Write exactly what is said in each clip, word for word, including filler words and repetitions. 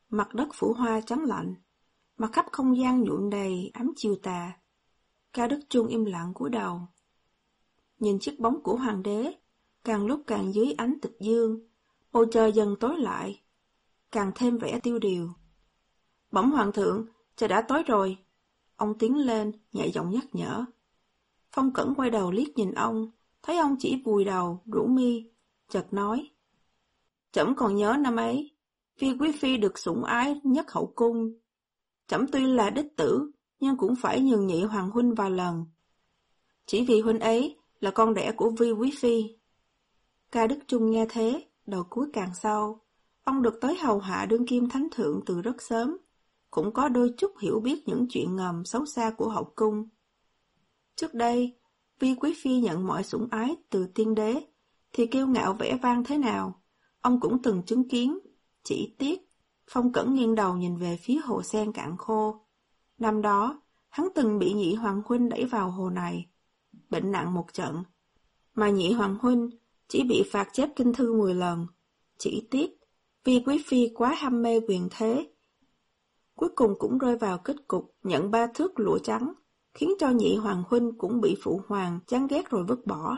Mặt đất phủ hoa trắng lạnh, mặt khắp không gian nhuộm đầy ấm chiều tà. Cao Đức Trung im lặng cúi đầu, nhìn chiếc bóng của hoàng đế, càng lúc càng dưới ánh tịch dương, bầu trời dần tối lại, càng thêm vẻ tiêu điều. Bẩm hoàng thượng, trời đã tối rồi. Ông tiến lên, nhẹ giọng nhắc nhở. Phong Cẩn quay đầu liếc nhìn ông, thấy ông chỉ vùi đầu, rũ mi, chợt nói. Trẫm còn nhớ năm ấy, Phi quý phi được sủng ái nhất hậu cung. Trẫm tuy là đích tử, nhưng cũng phải nhường nhị hoàng huynh vài lần. Chỉ vì huynh ấy là con đẻ của Vi quý phi. Ca Đức Trung nghe thế, đầu cúi càng sâu. Ông được tới hầu hạ đương kim thánh thượng từ rất sớm, cũng có đôi chút hiểu biết những chuyện ngầm xấu xa của hậu cung. Trước đây, Vi quý phi nhận mọi sủng ái từ tiên đế, thì kiêu ngạo vẻ vang thế nào, ông cũng từng chứng kiến. Chỉ tiếc, Phong Cẩn nghiêng đầu nhìn về phía hồ sen cạn khô. Năm đó, hắn từng bị nhị hoàng huynh đẩy vào hồ này, bệnh nặng một trận, mà nhị hoàng huynh chỉ bị phạt chép kinh thư mười lần. Chỉ tiếc, Vi quý phi quá ham mê quyền thế, cuối cùng cũng rơi vào kết cục nhận ba thước lụa trắng, khiến cho nhị hoàng huynh cũng bị phụ hoàng chán ghét rồi vứt bỏ.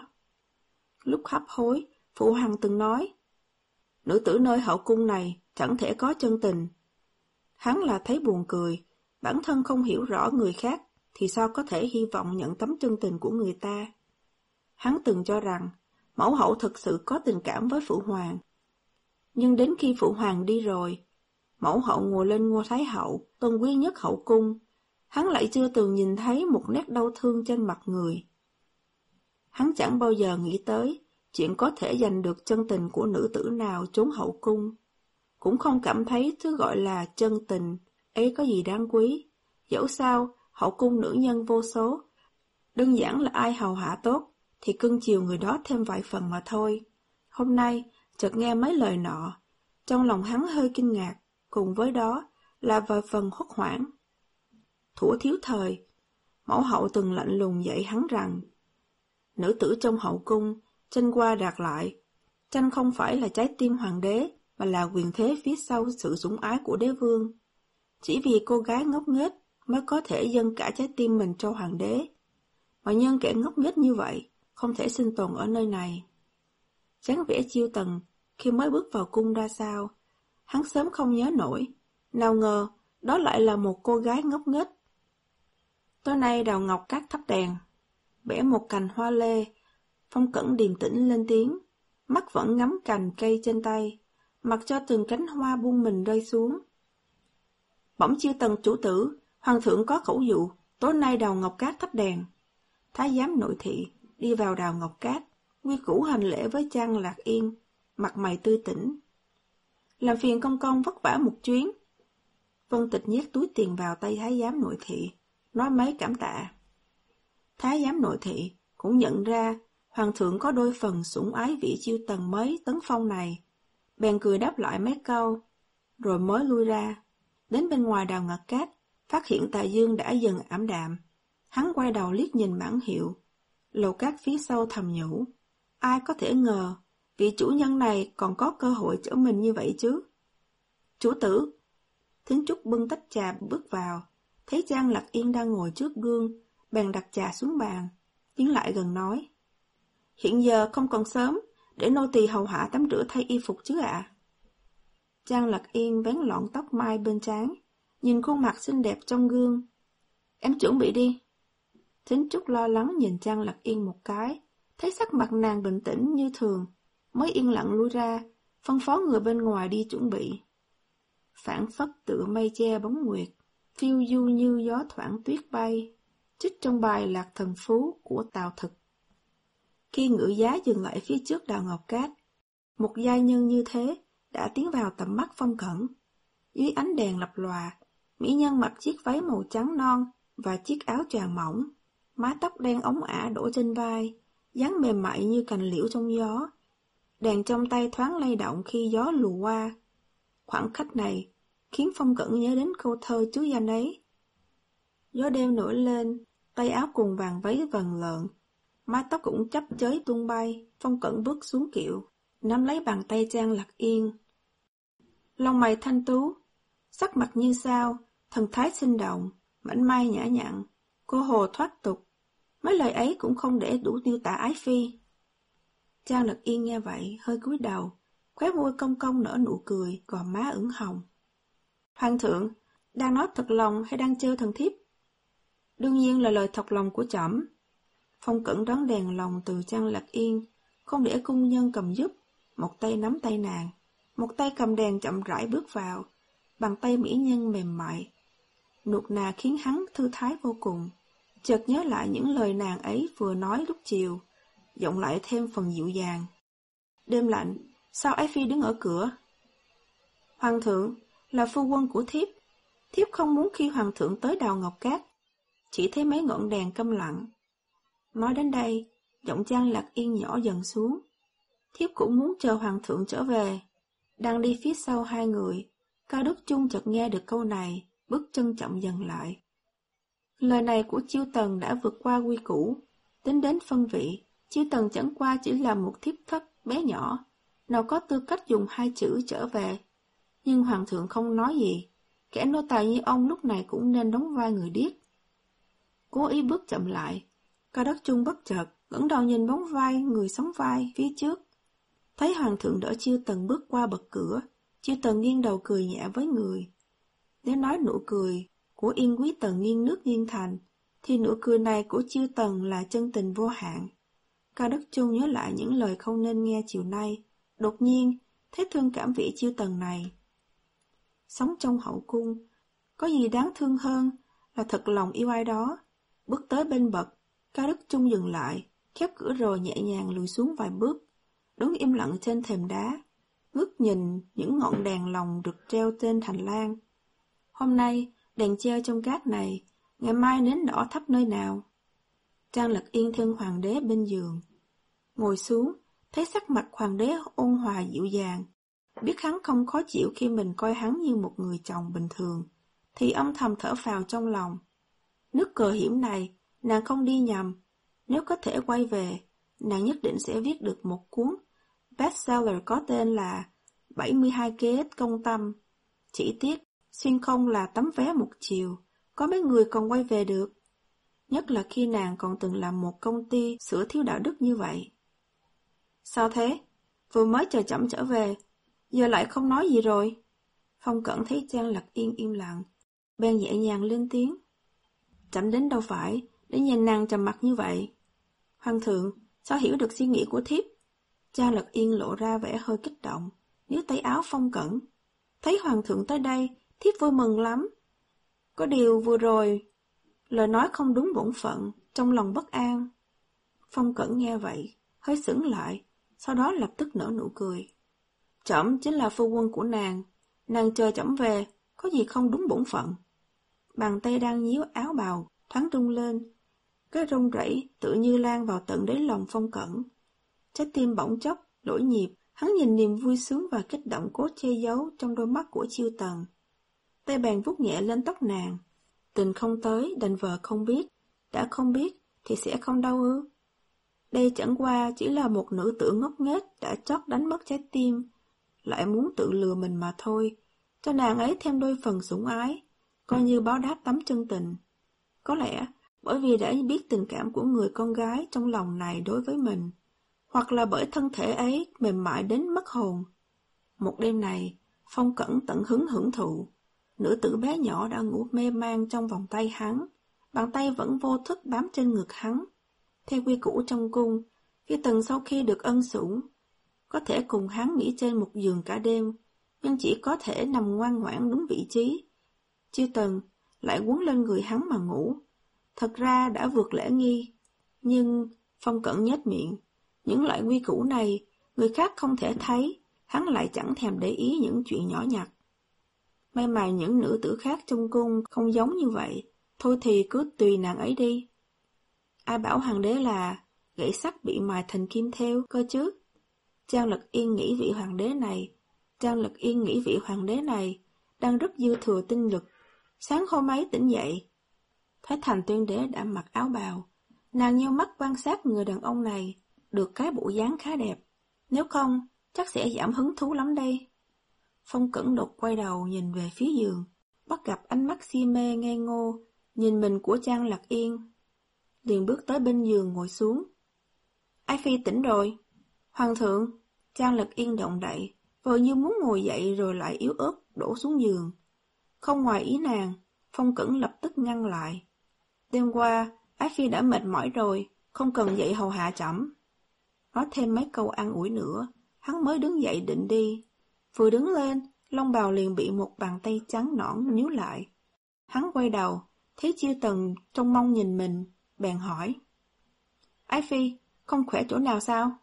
Lúc hấp hối, phụ hoàng từng nói, nữ tử nơi hậu cung này chẳng thể có chân tình. Hắn là thấy buồn cười, bản thân không hiểu rõ người khác, thì sao có thể hy vọng nhận tấm chân tình của người ta. Hắn từng cho rằng, mẫu hậu thực sự có tình cảm với phụ hoàng. Nhưng đến khi phụ hoàng đi rồi, mẫu hậu ngồi lên ngôi thái hậu, tôn quý nhất hậu cung, hắn lại chưa từng nhìn thấy một nét đau thương trên mặt người. Hắn chẳng bao giờ nghĩ tới chuyện có thể giành được chân tình của nữ tử nào trốn hậu cung, cũng không cảm thấy thứ gọi là chân tình ấy có gì đáng quý. Dẫu sao, hậu cung nữ nhân vô số, đơn giản là ai hầu hạ tốt thì cưng chiều người đó thêm vài phần mà thôi. Hôm nay, chợt nghe mấy lời nọ, trong lòng hắn hơi kinh ngạc, cùng với đó là vài phần hốt hoảng. Thuở thiếu thời, mẫu hậu từng lạnh lùng dạy hắn rằng, nữ tử trong hậu cung, tranh qua đạt lại, tranh không phải là trái tim hoàng đế, mà là quyền thế phía sau sự sủng ái của đế vương. Chỉ vì cô gái ngốc nghếch mới có thể dâng cả trái tim mình cho hoàng đế, mà nhân kẻ ngốc nghếch như vậy, không thể sinh tồn ở nơi này. Dáng vẻ Chiêu Tần khi mới bước vào cung ra sao, hắn sớm không nhớ nổi, nào ngờ đó lại là một cô gái ngốc nghếch. Tối nay Đào Ngọc Cát thắp đèn, bẻ một cành hoa lê, Phong Cẩn điềm tĩnh lên tiếng, mắt vẫn ngắm cành cây trên tay, mặc cho từng cánh hoa buông mình rơi xuống. Bẩm Chiêu Tần chủ tử, hoàng thượng có khẩu dụ, tối nay Đào Ngọc Cát thắp đèn. Thái giám nội thị đi vào Đào Ngọc Cát, quy củ hành lễ với Trang Lạc Yên, mặt mày tươi tỉnh. Làm phiền công công vất vả một chuyến. Vân Tịch nhét túi tiền vào tay thái giám nội thị, nói mấy cảm tạ. Thái giám nội thị cũng nhận ra hoàng thượng có đôi phần sủng ái vị Chiêu Tần mới tấn phong này, bèn cười đáp lại mấy câu, rồi mới lui ra. Đến bên ngoài Đào Ngọc Cát, phát hiện tà dương đã dần ảm đạm. Hắn quay đầu liếc nhìn bảng hiệu, Lầu Cát phía sau thầm nhủ, ai có thể ngờ vị chủ nhân này còn có cơ hội chở mình như vậy chứ. Chủ tử. Thính Trúc bưng tách trà bước vào, thấy Trang Lạc Yên đang ngồi trước gương, bèn đặt trà xuống bàn, tiến lại gần nói, hiện giờ không còn sớm, để nô tỳ hầu hạ tắm rửa thay y phục chứ ạ. À? Trang Lạc Yên vén lọn tóc mai bên trán, nhìn khuôn mặt xinh đẹp trong gương. Em chuẩn bị đi. Thính Trúc lo lắng nhìn Trang Lạc Yên một cái, thấy sắc mặt nàng bình tĩnh như thường, mới yên lặng lui ra, phân phó người bên ngoài đi chuẩn bị. Phảng phất tựa mây che bóng nguyệt, phiêu du như gió thoảng tuyết bay, trích trong bài Lạc Thần Phú của Tào Thực. Khi ngự giá dừng lại phía trước Đào Ngọc Cát, một giai nhân như thế đã tiến vào tầm mắt Phong Cẩn. Dưới ánh đèn lập lòa, mỹ nhân mặc chiếc váy màu trắng non và chiếc áo choàng mỏng, mái tóc đen óng ả đổ trên vai, dáng mềm mại như cành liễu trong gió. Đèn trong tay thoáng lay động khi gió lùa qua. Khoảng khắc này khiến Phong Cẩn nhớ đến câu thơ chứ danh ấy. Gió đêm nổi lên, tay áo cùng vàng váy vần lợn, mái tóc cũng chấp chới tung bay. Phong Cẩn bước xuống kiệu, nắm lấy bàn tay Trang Lạc Yên. Lông mày thanh tú, Sắc mặt như sao, thần thái sinh động, mảnh mai nhã nhặn, cô hồ thoát tục. Mấy lời ấy cũng không để đủ miêu tả ái phi. Trang Lật Yên nghe vậy, hơi cúi đầu, khóe môi cong cong nở nụ cười, gò má ửng hồng. Hoàng thượng, đang nói thật lòng hay đang trêu thần thiếp? Đương nhiên là lời thật lòng của trẫm. Phong Cẩn đón đèn lòng từ Trang Lật Yên, không để cung nhân cầm giúp, một tay nắm tay nàng, một tay cầm đèn chậm rãi bước vào, bàn tay mỹ nhân mềm mại. Nuột nà khiến hắn thư thái vô cùng, chợt nhớ lại những lời nàng ấy vừa nói lúc chiều, giọng lại thêm phần dịu dàng. Đêm lạnh, sao ái phi đứng ở cửa? Hoàng thượng, là phu quân của thiếp. Thiếp không muốn khi hoàng thượng tới đào ngọc cát, chỉ thấy mấy ngọn đèn câm lặng. Nói đến đây, giọng Trang Lật Yên nhỏ dần xuống. Thiếp cũng muốn chờ hoàng thượng trở về. Đang đi phía sau hai người, Cao Đức Chung chợt nghe được câu này, bước chân chậm dần lại. Lời này của Chiêu Tần đã vượt qua quy củ. Tính đến phân vị, Chiêu Tần chẳng qua chỉ là một thiếp thất bé nhỏ, nào có tư cách dùng hai chữ trở về. Nhưng hoàng thượng không nói gì, kẻ nô tài như ông lúc này cũng nên đóng vai người điếc. Cố ý bước chậm lại, Cao Đức Chung bất chợt ngẩng đầu nhìn bóng vai người sóng vai phía trước. Thấy hoàng thượng đỡ Chiêu Tần bước qua bậc cửa, Chiêu Tần nghiêng đầu cười nhẹ với người. Nếu nói nụ cười của Yên Quý Tần nghiêng nước nghiêng thành, thì nụ cười này của Chiêu Tần là chân tình vô hạn. Cao Đức Chung nhớ lại những lời không nên nghe chiều nay, đột nhiên thấy thương cảm vị Chiêu Tần này. Sống trong hậu cung, có gì đáng thương hơn là thật lòng yêu ai đó. Bước tới bên bậc, Cao Đức Chung dừng lại, khép cửa rồi nhẹ nhàng lùi xuống vài bước, đứng im lặng trên thềm đá, ngước nhìn những ngọn đèn lồng được treo trên hành lang. Hôm nay, đèn treo trong cát này, ngày mai nến đỏ thắp nơi nào? Trang Lật Yên thân hoàng đế bên giường. Ngồi xuống, thấy sắc mặt hoàng đế ôn hòa dịu dàng. Biết hắn không khó chịu khi mình coi hắn như một người chồng bình thường, thì âm thầm thở phào trong lòng. Nước cờ hiểm này, nàng không đi nhầm. Nếu có thể quay về, nàng nhất định sẽ viết được một cuốn bestseller có tên là bảy mươi hai kế công tâm. Chỉ tiếc, xuyên không là tấm vé một chiều, có mấy người còn quay về được. Nhất là khi nàng còn từng làm một công ty sửa thiếu đạo đức như vậy. Sao thế? Vừa mới chờ chậm trở về, giờ lại không nói gì rồi? Phong Cẩn thấy Trang Lật Yên im lặng, bèn nhẹ nhàng lên tiếng. Chậm đến đâu phải, để nhìn nàng trầm mặt như vậy. Hoàng thượng, sao hiểu được suy nghĩ của thiếp? Trang Lật Yên lộ ra vẻ hơi kích động, níu tay áo Phong Cẩn. Thấy hoàng thượng tới đây, thiếp vui mừng lắm. Có điều vừa rồi, lời nói không đúng bổn phận, trong lòng bất an. Phong Cẩn nghe vậy, hơi sững lại, sau đó lập tức nở nụ cười. Trẫm chính là phu quân của nàng, nàng chờ trẫm về, có gì không đúng bổn phận. Bàn tay đang nhíu áo bào, thoáng rung lên. Cái rung rẩy tự như lan vào tận đáy lòng Phong Cẩn. Trái tim bỗng chốc, đổi nhịp, hắn nhìn niềm vui sướng và kích động cố che giấu trong đôi mắt của Chiêu Tần. Tay bàn vuốt nhẹ lên tóc nàng. Tình không tới, đành vờ không biết. Đã không biết, thì sẽ không đau ư. Đây chẳng qua chỉ là một nữ tử ngốc nghếch đã chót đánh mất trái tim, lại muốn tự lừa mình mà thôi, cho nàng ấy thêm đôi phần sủng ái, coi như báo đáp tấm chân tình. Có lẽ, bởi vì đã biết tình cảm của người con gái trong lòng này đối với mình, hoặc là bởi thân thể ấy mềm mại đến mất hồn. Một đêm này, Phong Cẩn tận hứng hưởng thụ, nữ tử bé nhỏ đã ngủ mê man trong vòng tay hắn, bàn tay vẫn vô thức bám trên ngực hắn. Theo quy củ trong cung, Phi Tần sau khi được ân sủng, có thể cùng hắn nghỉ trên một giường cả đêm, nhưng chỉ có thể nằm ngoan ngoãn đúng vị trí. Chiêu Tần lại quấn lên người hắn mà ngủ, thật ra đã vượt lễ nghi. Nhưng Phong Cẩn nhếch miệng, những loại quy củ này người khác không thể thấy, hắn lại chẳng thèm để ý những chuyện nhỏ nhặt. May mà những nữ tử khác trong cung không giống như vậy, thôi thì cứ tùy nàng ấy đi. Ai bảo hoàng đế là gậy sắt bị mài thành kim thêu cơ chứ? Trang Lật Yên nghĩ vị hoàng đế này, Trang Lật Yên nghĩ vị hoàng đế này đang rất dư thừa tinh lực. Sáng hôm ấy tỉnh dậy, thấy Thành Tuyên đế đã mặc áo bào, nàng nheo mắt quan sát người đàn ông này, được cái bộ dáng khá đẹp. Nếu không, chắc sẽ giảm hứng thú lắm đây. Phong Cẩn đột quay đầu nhìn về phía giường, bắt gặp ánh mắt si mê ngây ngô, nhìn mình của Trang Lạc Yên. Liền bước tới bên giường ngồi xuống. Ái Phi tỉnh rồi. Hoàng thượng. Trang Lạc Yên động đậy, vờ như muốn ngồi dậy rồi lại yếu ớt đổ xuống giường. Không ngoài ý nàng, Phong Cẩn lập tức ngăn lại. Đêm qua, Ái Phi đã mệt mỏi rồi, không cần dậy hầu hạ trẫm. Nói thêm mấy câu an ủi nữa, hắn mới đứng dậy định đi. Vừa đứng lên, lông bào liền bị một bàn tay trắng nõn níu lại. Hắn quay đầu, thấy Chiêu Tần trông mong nhìn mình, bèn hỏi. Ái Phi, không khỏe chỗ nào sao?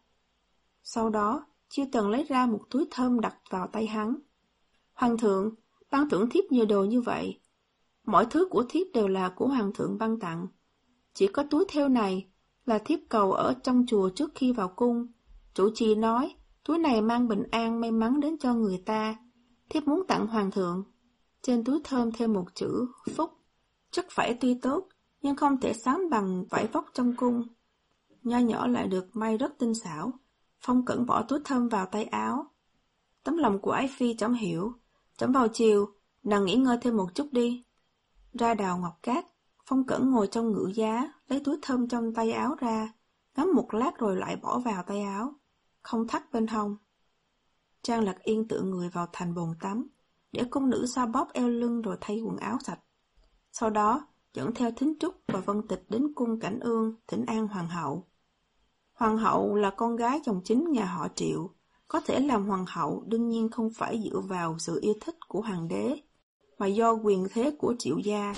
Sau đó, Chiêu Tần lấy ra một túi thơm đặt vào tay hắn. Hoàng thượng, ban thưởng thiếp nhiều đồ như vậy. Mọi thứ của thiếp đều là của Hoàng thượng ban tặng. Chỉ có túi thêu này là thiếp cầu ở trong chùa trước khi vào cung. Chủ trì nói, túi này mang bình an may mắn đến cho người ta. Thiếp muốn tặng Hoàng thượng. Trên túi thơm thêm một chữ phúc. Chất vải tuy tốt, nhưng không thể sánh bằng vải vóc trong cung. Nho nhỏ lại được may rất tinh xảo. Phong Cẩn bỏ túi thơm vào tay áo. Tấm lòng của Ái Phi trẫm hiểu. Trẫm vào chiều, nàng nghỉ ngơi thêm một chút đi. Ra đào Ngọc Cát, Phong Cẩn ngồi trong ngự giá, lấy túi thơm trong tay áo ra, ngắm một lát rồi lại bỏ vào tay áo, không thắt bên hông. Trang Lạc Yên tựa người vào thành bồn tắm, để cung nữ xoa bóp eo lưng rồi thay quần áo sạch. Sau đó, dẫn theo Thính Trúc và Vân Tịch đến cung Cảnh Ương thỉnh an hoàng hậu. Hoàng hậu là con gái dòng chính nhà họ Triệu, có thể làm hoàng hậu đương nhiên không phải dựa vào sự yêu thích của hoàng đế, mà do quyền thế của Triệu gia.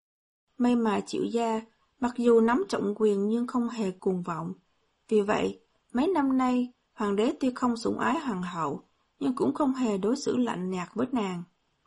May mà Triệu gia, mặc dù nắm trọng quyền nhưng không hề cuồng vọng. Vì vậy, mấy năm nay, hoàng đế tuy không sủng ái hoàng hậu, nhưng cũng không hề đối xử lạnh nhạt với nàng.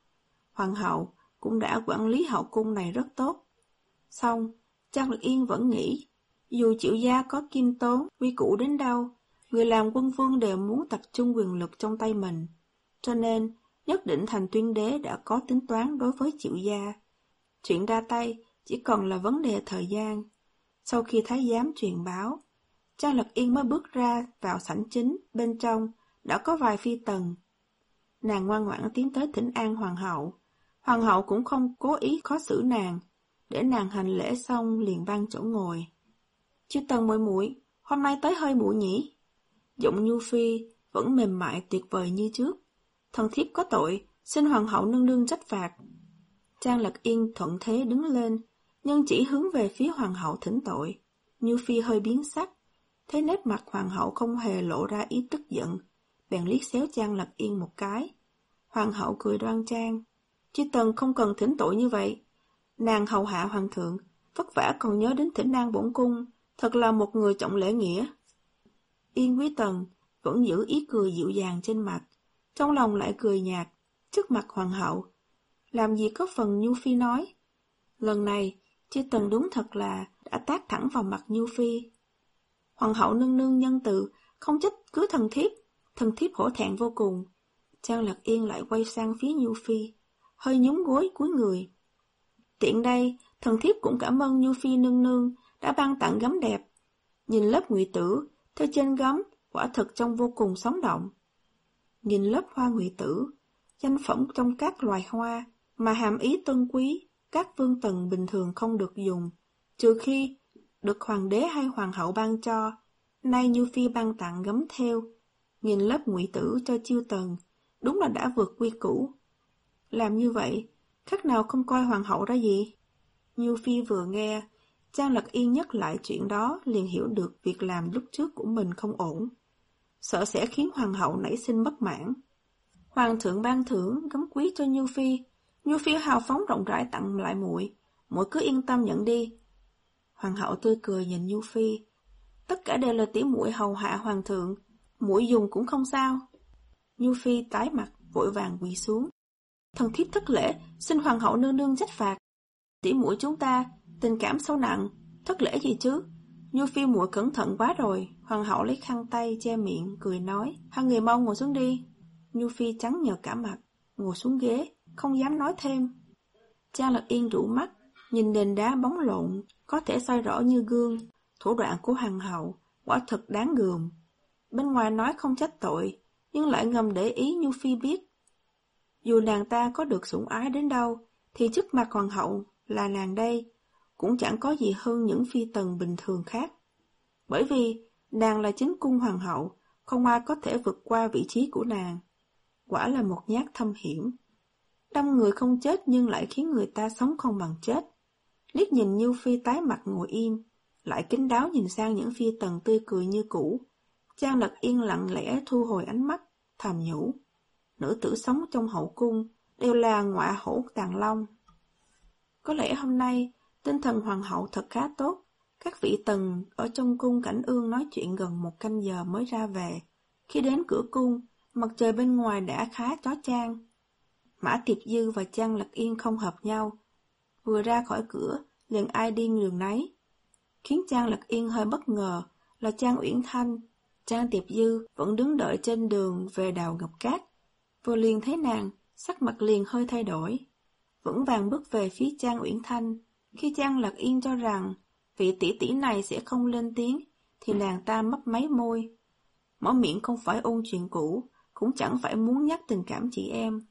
Hoàng hậu cũng đã quản lý hậu cung này rất tốt. Xong, Trang Lạc Yên vẫn nghĩ, dù Triệu gia có kim tốn, quy củ đến đâu, người làm quân vương đều muốn tập trung quyền lực trong tay mình. Cho nên, nhất định thành Tuyên đế đã có tính toán đối với Triệu gia. Chuyện ra tay chỉ còn là vấn đề thời gian. Sau khi thái giám truyền báo, Trang Lạc Yên mới bước ra vào sảnh chính, bên trong đã có vài phi tần. Nàng ngoan ngoãn tiến tới thỉnh an hoàng hậu. Hoàng hậu cũng không cố ý khó xử nàng, để nàng hành lễ xong liền ban chỗ ngồi. Chư Tần muội muội, hôm nay tới hơi muộn nhỉ? Giọng nhu phi vẫn mềm mại tuyệt vời như trước. Thần thiếp có tội, xin hoàng hậu nương nương trách phạt. Trang Lạc Yên thuận thế đứng lên, nhưng chỉ hướng về phía hoàng hậu thỉnh tội. Nhu phi hơi biến sắc, thấy nét mặt hoàng hậu không hề lộ ra ý tức giận, bèn liếc xéo Trang Lạc Yên một cái. Hoàng hậu cười đoan trang. Chư Tần không cần thỉnh tội như vậy. Nàng hầu hạ hoàng thượng, vất vả còn nhớ đến thỉnh an bổn cung, thật là một người trọng lễ nghĩa. Yên Quý Tần vẫn giữ ý cười dịu dàng trên mặt, trong lòng lại cười nhạt, trước mặt hoàng hậu. Làm gì có phần Nhu Phi nói. Lần này, chư Tần đúng thật là đã tát thẳng vào mặt Nhu Phi. Hoàng hậu nương nương nhân từ, không trách cứ thần thiếp, thần thiếp hổ thẹn vô cùng. Trang Lạc Yên lại quay sang phía Nhu Phi, hơi nhún gối cúi người. Tiện đây, thần thiếp cũng cảm ơn Nhu Phi nương nương đã ban tặng gấm đẹp. Nhìn lớp ngụy tử, theo trên gấm, quả thực trông vô cùng sống động. Nhìn lớp hoa ngụy tử, danh phẩm trong các loài hoa, mà hàm ý tôn quý, các vương tần bình thường không được dùng, trừ khi được hoàng đế hay hoàng hậu ban cho. Nay Nhu Phi ban tặng gấm theo, nhìn lớp ngụy tử cho Chiêu Tần, đúng là đã vượt quy củ. Làm như vậy, khác nào không coi hoàng hậu ra gì. Nhu Phi vừa nghe, Trang Lạc Yên nhắc lại chuyện đó, liền hiểu được việc làm lúc trước của mình không ổn, sợ sẽ khiến hoàng hậu nảy sinh bất mãn. Hoàng thượng ban thưởng gấm quý cho Nhu Phi, Nhu Phi hào phóng rộng rãi tặng lại muội, muội cứ yên tâm nhận đi. Hoàng hậu tươi cười nhìn Nhu Phi, tất cả đều là tỉ muội hầu hạ hoàng thượng, muội dùng cũng không sao. Nhu Phi tái mặt, vội vàng quỳ xuống. Thần thiếp thất lễ, xin hoàng hậu nương nương trách phạt. Tỉ muội chúng ta tình cảm sâu nặng, thất lễ gì chứ? Nhu Phi muội cẩn thận quá rồi. Hoàng hậu lấy khăn tay che miệng, cười nói, hai người mau ngồi xuống đi. Nhu Phi trắng nhợt cả mặt, ngồi xuống ghế, không dám nói thêm. Trang Lạc Yên rũ mắt, nhìn nền đá bóng lộn, có thể soi rõ như gương. Thủ đoạn của hoàng hậu quả thật đáng gờm. Bên ngoài nói không trách tội, nhưng lại ngầm để ý Nhu Phi biết. Dù nàng ta có được sủng ái đến đâu, thì trước mặt hoàng hậu là nàng đây, cũng chẳng có gì hơn những phi tần bình thường khác. Bởi vì nàng là chính cung hoàng hậu, không ai có thể vượt qua vị trí của nàng. Quả là một nhát thâm hiểm. Đâm người không chết nhưng lại khiến người ta sống không bằng chết. Liếc nhìn Như Phi tái mặt ngồi im, lại kín đáo nhìn sang những phi tần tươi cười như cũ. Trang Lật Yên lặng lẽ thu hồi ánh mắt, thầm nhủ. Nữ tử sống trong hậu cung đều là ngọa hổ tàng long. Có lẽ hôm nay tinh thần hoàng hậu thật khá tốt. Các vị tần ở trong cung Cảnh Ương nói chuyện gần một canh giờ mới ra về. Khi đến cửa cung, mặt trời bên ngoài đã khá chói chang. Mã Tiệp Dư và Trang Lật Yên không hợp nhau. Vừa ra khỏi cửa, liền ai điên đường nấy. Khiến Trang Lật Yên hơi bất ngờ là Trang Uyển Thanh. Trang Tiệp Dư vẫn đứng đợi trên đường về đào Ngọc Cát. Vừa liền thấy nàng, sắc mặt liền hơi thay đổi. Vững vàng bước về phía Trang Uyển Thanh. Khi Trang Lật Yên cho rằng vị tỷ tỷ này sẽ không lên tiếng, thì nàng ta mấp máy môi. Mở miệng không phải ôn chuyện cũ, cũng chẳng phải muốn nhắc tình cảm chị em.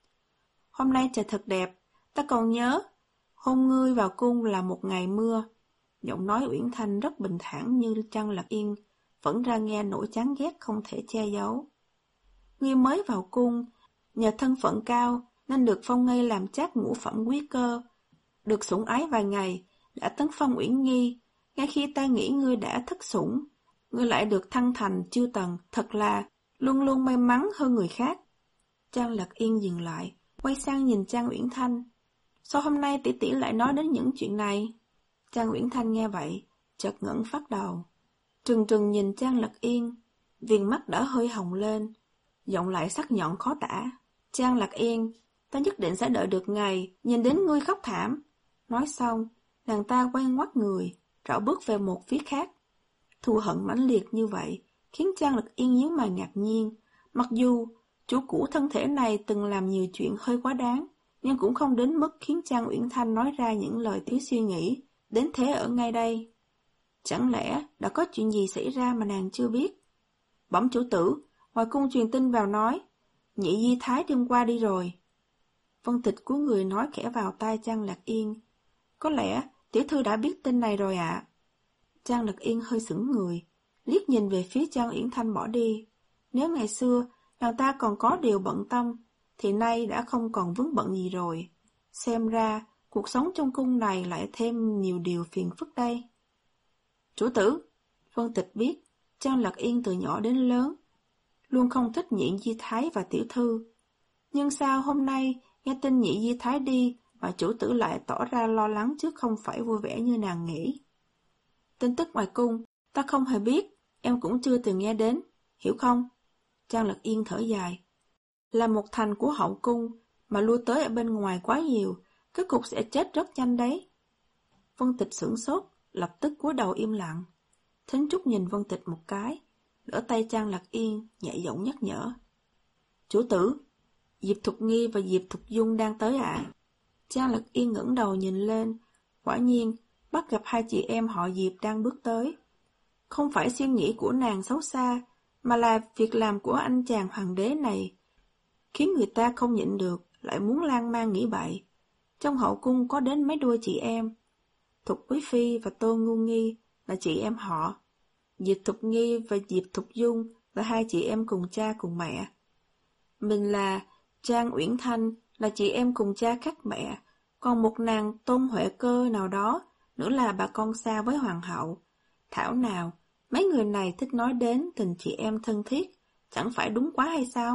Hôm nay trời thật đẹp, ta còn nhớ, hôn ngươi vào cung là một ngày mưa. Giọng nói Uyển Thanh rất bình thản như Trang Lật Yên, vẫn ra nghe nỗi chán ghét không thể che giấu. Ngươi mới vào cung, nhờ thân phận cao nên được phong ngây làm trác ngũ phẩm quý cơ. Được sủng ái vài ngày, đã tấn phong Uyển Nhi, ngay khi ta nghĩ ngươi đã thất sủng, ngươi lại được thăng thành chư tần, thật là luôn luôn may mắn hơn người khác. Trang Lật Yên dừng lại, quay sang nhìn Trang Uyển Thanh. Sao hôm nay tỷ tỷ lại nói đến những chuyện này? Trang Uyển Thanh nghe vậy, chợt ngẩng phát đầu. Trừng trừng nhìn Trang Lật Yên, viền mắt đã hơi hồng lên, giọng lại sắc nhọn khó tả. Trang Lật Yên, ta nhất định sẽ đợi được ngày nhìn đến ngươi khóc thảm. Nói xong, nàng ta quay ngoắt người, rảo bước về một phía khác. Thù hận mãnh liệt như vậy, khiến Trang Lật Yên nhíu mày ngạc nhiên. Mặc dù chủ cũ thân thể này từng làm nhiều chuyện hơi quá đáng, nhưng cũng không đến mức khiến Trang Uyển Thanh nói ra những lời thiếu suy nghĩ, đến thế ở ngay đây. Chẳng lẽ đã có chuyện gì xảy ra mà nàng chưa biết? Bẩm chủ tử, ngoài cung truyền tin vào nói, Nhị Di Thái đêm qua đi rồi. Vân Tịch của người nói khẽ vào tai Trang Lật Yên. Có lẽ tiểu thư đã biết tin này rồi ạ. À. Trang Lật Yên hơi sững người, liếc nhìn về phía Trang Uyển Thanh bỏ đi. Nếu ngày xưa nàng ta còn có điều bận tâm, thì nay đã không còn vướng bận gì rồi. Xem ra cuộc sống trong cung này lại thêm nhiều điều phiền phức đây. Chủ tử, Vân Tịch biết Trang Lật Yên từ nhỏ đến lớn luôn không thích Nhị Di Thái và tiểu thư. Nhưng sao hôm nay nghe tin Nhị Di Thái đi mà chủ tử lại tỏ ra lo lắng chứ không phải vui vẻ như nàng nghĩ. Tin tức ngoài cung, ta không hề biết, em cũng chưa từng nghe đến, hiểu không? Trang Lật Yên thở dài. Là một thành của hậu cung mà lui tới ở bên ngoài quá nhiều, kết cục sẽ chết rất nhanh đấy. Vân Tịch sửng sốt, lập tức cúi đầu im lặng. Thính Trúc nhìn Vân Tịch một cái, đỡ tay Trang Lật Yên, nhẹ giọng nhắc nhở. Chủ tử, Diệp Thục Nghi và Diệp Thục Dung đang tới ạ. À? Trang Lật Yên ngẩng đầu nhìn lên, quả nhiên bắt gặp hai chị em họ Diệp đang bước tới. Không phải suy nghĩ của nàng xấu xa, mà là việc làm của anh chàng hoàng đế này, khiến người ta không nhịn được, lại muốn lan man nghĩ bậy. Trong hậu cung có đến mấy đôi chị em. Thục Quý Phi và Tô Ngu Nghi là chị em họ. Diệp Thục Nghi và Diệp Thục Dung là hai chị em cùng cha cùng mẹ. Mình là Trang Uyển Thanh, là chị em cùng cha khác mẹ, còn một nàng Tôn Huệ Cơ nào đó nữa là bà con xa với hoàng hậu. Thảo nào, mấy người này thích nói đến tình chị em thân thiết, chẳng phải đúng quá hay sao?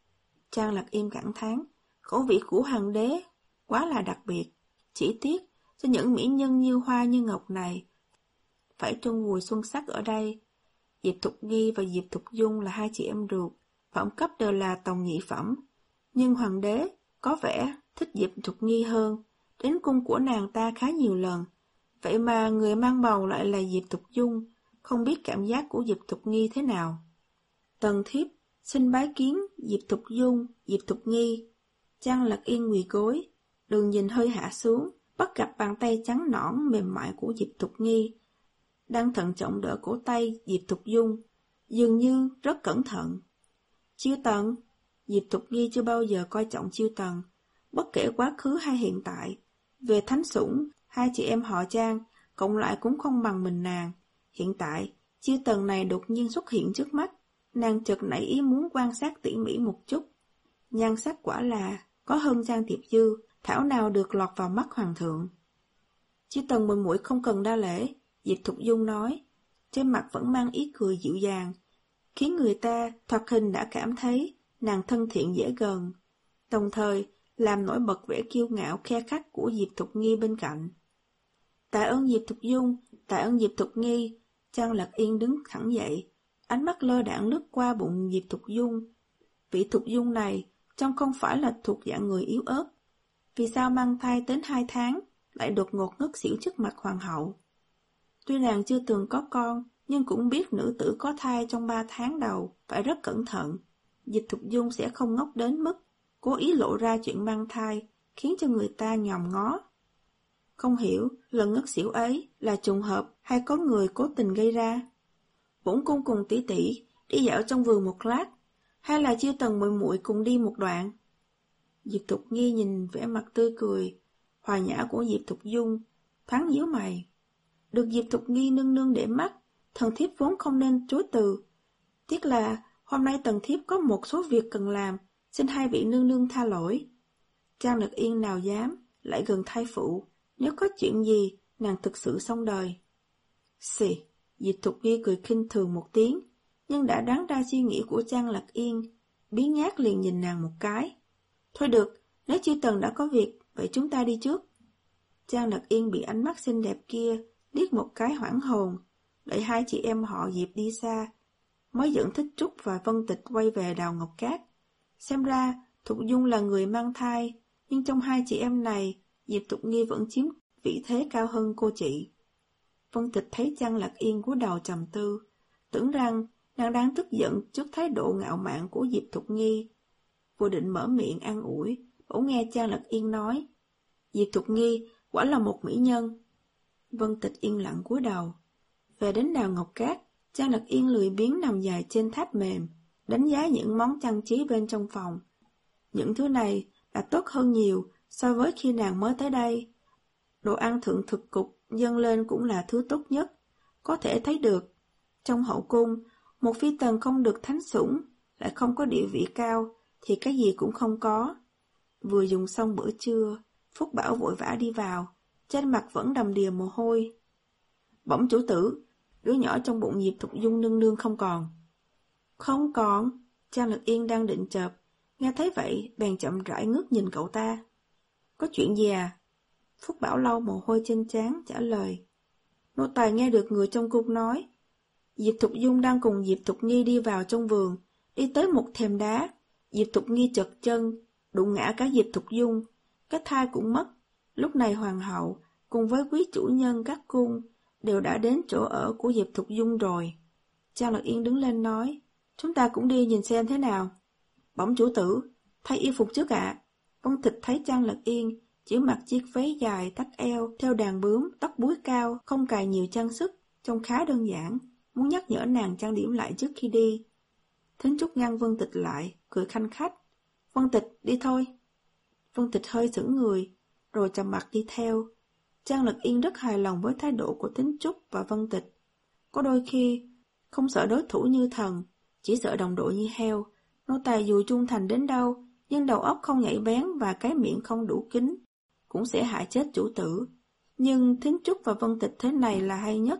Trang Lật Yên cảm thán, khẩu vị của hoàng đế quá là đặc biệt. Chỉ tiếc cho những mỹ nhân như hoa như ngọc này phải chôn vùi xuân sắc ở đây. Diệp Thục Nghi và Diệp Thục Dung là hai chị em ruột, phẩm cấp đều là tòng nhị phẩm. Nhưng hoàng đế có vẻ thích Diệp Thục Nghi hơn, đến cung của nàng ta khá nhiều lần. Vậy mà người mang bầu lại là Diệp Thục Dung, không biết cảm giác của Diệp Thục Nghi thế nào. Tần thiếp xin bái kiến Diệp Thục Dung, Diệp Thục Nghi. Trang Lật Yên quỳ gối, đường nhìn hơi hạ xuống, bắt gặp bàn tay trắng nõn mềm mại của Diệp Thục Nghi, đang thận trọng đỡ cổ tay Diệp Thục Dung, dường như rất cẩn thận. Chiêu Tần, Diệp Thục Nghi chưa bao giờ coi trọng Chiêu Tần, bất kể quá khứ hay hiện tại. Về thánh sủng, hai chị em họ Trang, cộng lại cũng không bằng mình nàng. Hiện tại, Chiêu Tần này đột nhiên xuất hiện trước mắt, nàng chợt nảy ý muốn quan sát tỉ mỉ một chút. Nhan sắc quả là có hơn Giang Tiệp Dư, thảo nào được lọt vào mắt hoàng thượng. Chiêu Tần muội muội không cần đa lễ, Diệp Thục Dung nói, trên mặt vẫn mang ý cười dịu dàng, khiến người ta thoạt hình đã cảm thấy nàng thân thiện dễ gần, đồng thời làm nổi bật vẻ kiêu ngạo khe khắt của Diệp Thục Nghi bên cạnh. Tạ ơn Diệp Thục Dung, tạ ơn Diệp Thục Nghi. Trang Lật Yên đứng thẳng dậy, ánh mắt lơ đãng lướt qua bụng Diệp Thục Dung. Vị Thục Dung này trông không phải là thuộc dạng người yếu ớt, vì sao mang thai đến hai tháng lại đột ngột ngất xỉu trước mặt hoàng hậu. Tuy nàng chưa từng có con, nhưng cũng biết nữ tử có thai trong ba tháng đầu phải rất cẩn thận. Diệp Thục Dung sẽ không ngốc đến mức cố ý lộ ra chuyện mang thai, khiến cho người ta nhòm ngó. Không hiểu lần ngất xỉu ấy là trùng hợp hay có người cố tình gây ra. Bổn cung cùng tỷ tỷ đi dạo trong vườn một lát, hay là Chiêu Tần muội muội cùng đi một đoạn? Diệp Thục Nghi nhìn vẻ mặt tươi cười, hòa nhã của Diệp Thục Dung, thoáng nhíu mày. Được Diệp Thục Nghi nương nương để mắt, thần thiếp vốn không nên chối từ. Tiếc là hôm nay thần thiếp có một số việc cần làm, xin hai vị nương nương tha lỗi. Trang Lật Yên nào dám lại gần thai phụ, nếu có chuyện gì nàng thực sự xong đời. Xì, Diệp Thục Nghi cười khinh thường một tiếng, nhưng đã đoán ra suy nghĩ của Trang Lật Yên, biến nhát liền nhìn nàng một cái. Thôi được, nếu Chiêu Tần đã có việc, vậy chúng ta đi trước. Trang Lật Yên bị ánh mắt xinh đẹp kia liếc một cái hoảng hồn, đợi hai chị em họ Diệp đi xa, mới dẫn Thích Trúc và Vân Tịch quay về Đào Ngọc Cát. Xem ra, Thục Dung là người mang thai, nhưng trong hai chị em này, Diệp Thục Nghi vẫn chiếm vị thế cao hơn cô chị. Vân Tịch thấy Trang Lật Yên cúi đầu trầm tư, tưởng rằng nàng đang tức giận trước thái độ ngạo mạn của Diệp Thục Nghi. Vừa định mở miệng an ủi, bỗng nghe Trang Lật Yên nói, Diệp Thục Nghi quả là một mỹ nhân. Vân Tịch yên lặng cúi đầu. Về đến Đào Ngọc Cát, Trang Lật Yên lười biếng nằm dài trên tháp mềm, đánh giá những món trang trí bên trong phòng. Những thứ này đã tốt hơn nhiều so với khi nàng mới tới đây. Đồ ăn thượng thực cục dâng lên cũng là thứ tốt nhất. Có thể thấy được, trong hậu cung, một phi tần không được thánh sủng, lại không có địa vị cao, thì cái gì cũng không có. Vừa dùng xong bữa trưa, Phúc Bảo vội vã đi vào, trên mặt vẫn đầm đìa mồ hôi. Bẩm chủ tử, đứa nhỏ trong bụng Diệp Thục Dung nương nương không còn. Không còn? Trang Lật Yên đang định chợp, nghe thấy vậy bèn chậm rãi ngước nhìn cậu ta. Có chuyện gì à? Phúc Bảo lau mồ hôi trên trán trả lời. Nô tài nghe được người trong cung nói, Diệp Thục Dung đang cùng Diệp Thục Nghi đi vào trong vườn, đi tới một thềm đá, Diệp Thục Nghi chật chân, đụng ngã cả Diệp Thục Dung, cái thai cũng mất. Lúc này hoàng hậu cùng với quý chủ nhân các cung đều đã đến chỗ ở của Diệp Thục Dung rồi. Trang Lật Yên đứng lên nói, chúng ta cũng đi nhìn xem thế nào. Bẩm chủ tử, thay y phục trước ạ. À. Vân Tịch thấy Trang Lật Yên chỉ mặc chiếc váy dài tắt eo theo đàn bướm, tóc búi cao, không cài nhiều trang sức, trông khá đơn giản, muốn nhắc nhở nàng trang điểm lại trước khi đi. Thính Trúc ngăn Vân Tịch lại, cười khanh khách. Vân Tịch, đi thôi. Vân Tịch hơi sững người, rồi trầm mặt đi theo. Trang Lật Yên rất hài lòng với thái độ của Thính Trúc và Vân Tịch. Có đôi khi, không sợ đối thủ như thần, chỉ sợ đồng đội như heo. Nô tài dù trung thành đến đâu, nhưng đầu óc không nhạy bén và cái miệng không đủ kín, cũng sẽ hại chết chủ tử. Nhưng Thính Trúc và Vân Tịch thế này là hay nhất.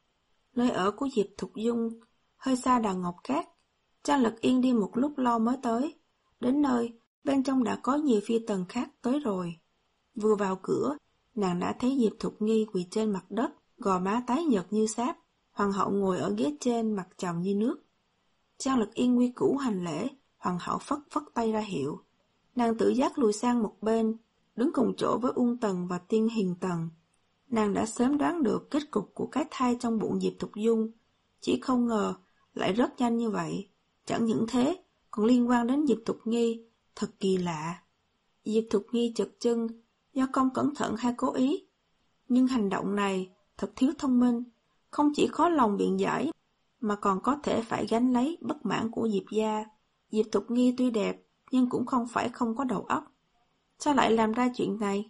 Nơi ở của Diệp Thục Dung hơi xa Đào Ngọc Cát. Trang Lật Yên đi một lúc lâu mới tới. Đến nơi, bên trong đã có nhiều phi tần khác tới rồi. Vừa vào cửa, nàng đã thấy Diệp Thục Nghi quỳ trên mặt đất, gò má tái nhợt như sáp. Hoàng hậu ngồi ở ghế trên mặt trầm như nước. Trang Lật Yên quy củ hành lễ, hoàng hậu phất phất tay ra hiệu. Nàng tự giác lùi sang một bên, đứng cùng chỗ với Ung Tần và Tiên Hiền Tần. Nàng đã sớm đoán được kết cục của cái thai trong bụng Diệp Thục Dung, chỉ không ngờ lại rất nhanh như vậy. Chẳng những thế, còn liên quan đến Diệp Thục Nghi, thật kỳ lạ. Diệp Thục Nghi chật chân, do không cẩn thận hay cố ý. Nhưng hành động này thật thiếu thông minh, không chỉ khó lòng biện giải, mà còn có thể phải gánh lấy bất mãn của Diệp gia. Diệp Thục Nghi tuy đẹp, nhưng cũng không phải không có đầu óc. Sao lại làm ra chuyện này?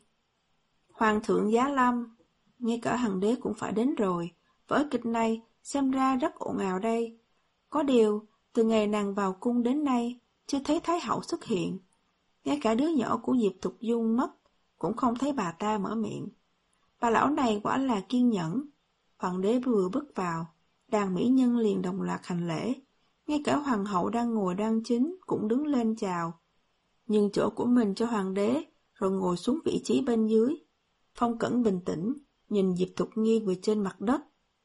Hoàng thượng giá lâm, ngay cả Hoàng đế cũng phải đến rồi. Vở kịch này xem ra rất ồn ào đây. Có điều, từ ngày nàng vào cung đến nay, chưa thấy Thái hậu xuất hiện. Ngay cả đứa nhỏ của Diệp Thục Dung mất, cũng không thấy bà ta mở miệng. Bà lão này quả là kiên nhẫn. Hoàng đế vừa bước vào, đàn mỹ nhân liền đồng loạt hành lễ. Ngay cả hoàng hậu đang ngồi đoan chính cũng đứng lên chào. Nhưng chỗ của mình cho hoàng đế, rồi ngồi xuống vị trí bên dưới. Phong Cẩn bình tĩnh, nhìn Diệp Thục Nghi quỳ trên mặt đất.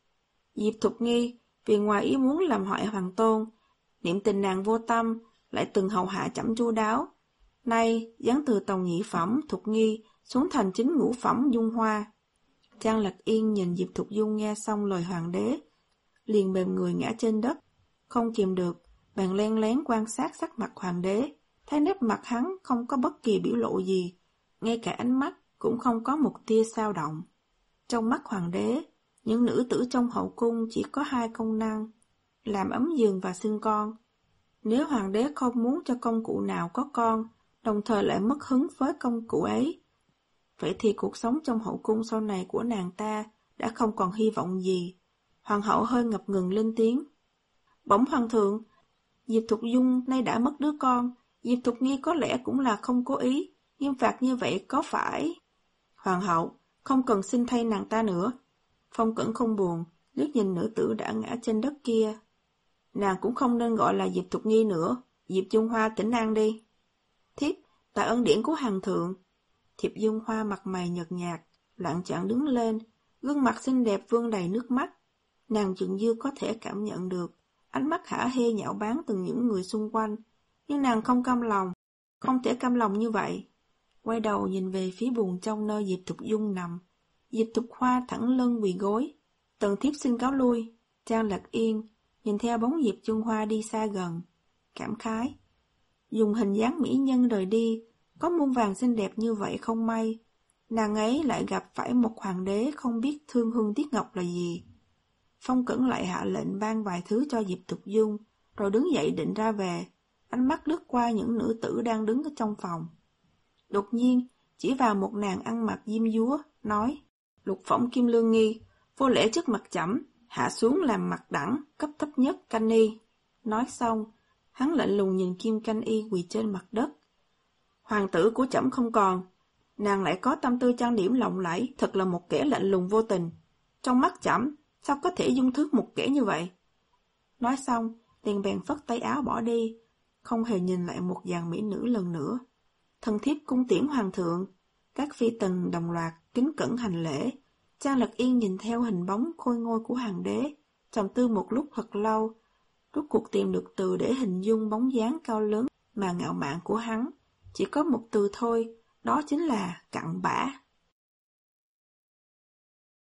Diệp Thục Nghi, vì ngoài ý muốn làm hại hoàng tôn, niệm tình nàng vô tâm, lại từng hầu hạ chẩm chu đáo. Nay, giáng từ tòng nhị phẩm Thục Nghi xuống thành chính ngũ phẩm Dung Hoa. Trang Lạc Yên nhìn Diệp Thục Dung nghe xong lời hoàng đế, liền mềm người ngã trên đất, không kìm được, bèn len lén quan sát sắc mặt hoàng đế, thấy nét mặt hắn không có bất kỳ biểu lộ gì, ngay cả ánh mắt cũng không có một tia dao động. Trong mắt hoàng đế, những nữ tử trong hậu cung chỉ có hai công năng, làm ấm giường và sinh con. Nếu hoàng đế không muốn cho công cụ nào có con, đồng thời lại mất hứng với công cụ ấy, vậy thì cuộc sống trong hậu cung sau này của nàng ta đã không còn hy vọng gì. Hoàng hậu hơi ngập ngừng lên tiếng. Bẩm hoàng thượng, Diệp Thục Dung nay đã mất đứa con, Diệp Thục Nghi có lẽ cũng là không cố ý, nghiêm phạt như vậy có phải... Hoàng hậu, không cần xin thay nàng ta nữa. Phong Cẩn không buồn, liếc nhìn nữ tử đã ngã trên đất kia. Nàng cũng không nên gọi là Diệp Thục Nghi nữa, Diệp Dung Hoa tỉnh an đi. Thiếp, tại ân điển của hoàng thượng. Diệp Dung Hoa mặt mày nhợt nhạt, loạng choạng đứng lên, gương mặt xinh đẹp vương đầy nước mắt. Nàng dường như có thể cảm nhận được, ánh mắt hả hê nhạo báng từng những người xung quanh, nhưng nàng không cam lòng, không thể cam lòng như vậy. Quay đầu nhìn về phía buồng trong nơi Diệp Thục Dung nằm. Diệp Thục Hoa thẳng lưng quỳ gối. Tần thiếp xin cáo lui. Trang Lạc Yên nhìn theo bóng Diệp Dung Hoa đi xa gần, cảm khái. Dùng hình dáng mỹ nhân rời đi, có muôn vàng xinh đẹp như vậy không may, nàng ấy lại gặp phải một hoàng đế không biết thương hương tiếc ngọc là gì. Phong Cẩn lại hạ lệnh ban vài thứ cho Diệp Thục Dung, rồi đứng dậy định ra về, ánh mắt lướt qua những nữ tử đang đứng ở trong phòng. Đột nhiên, chỉ vào một nàng ăn mặc diêm dúa, nói, lục phẩm Kim Lương Nghi, vô lễ trước mặt trẫm, hạ xuống làm mặt đẳng, cấp thấp nhất canh y. Nói xong, hắn lạnh lùng nhìn Kim Canh Y quỳ trên mặt đất. Hoàng tử của trẫm không còn, nàng lại có tâm tư trang điểm lộng lẫy, thật là một kẻ lạnh lùng vô tình. Trong mắt trẫm, sao có thể dung thứ một kẻ như vậy? Nói xong, liền bèn phất tay áo bỏ đi, không hề nhìn lại một dàn mỹ nữ lần nữa. Thần thiếp cung tiễn hoàng thượng, các phi tần đồng loạt kính cẩn hành lễ. Trang Lạc Yên nhìn theo hình bóng khôi ngôi của hoàng đế, trầm tư một lúc thật lâu, rốt cuộc tìm được từ để hình dung bóng dáng cao lớn mà ngạo mạn của hắn. Chỉ có một từ thôi, đó chính là cặn bã.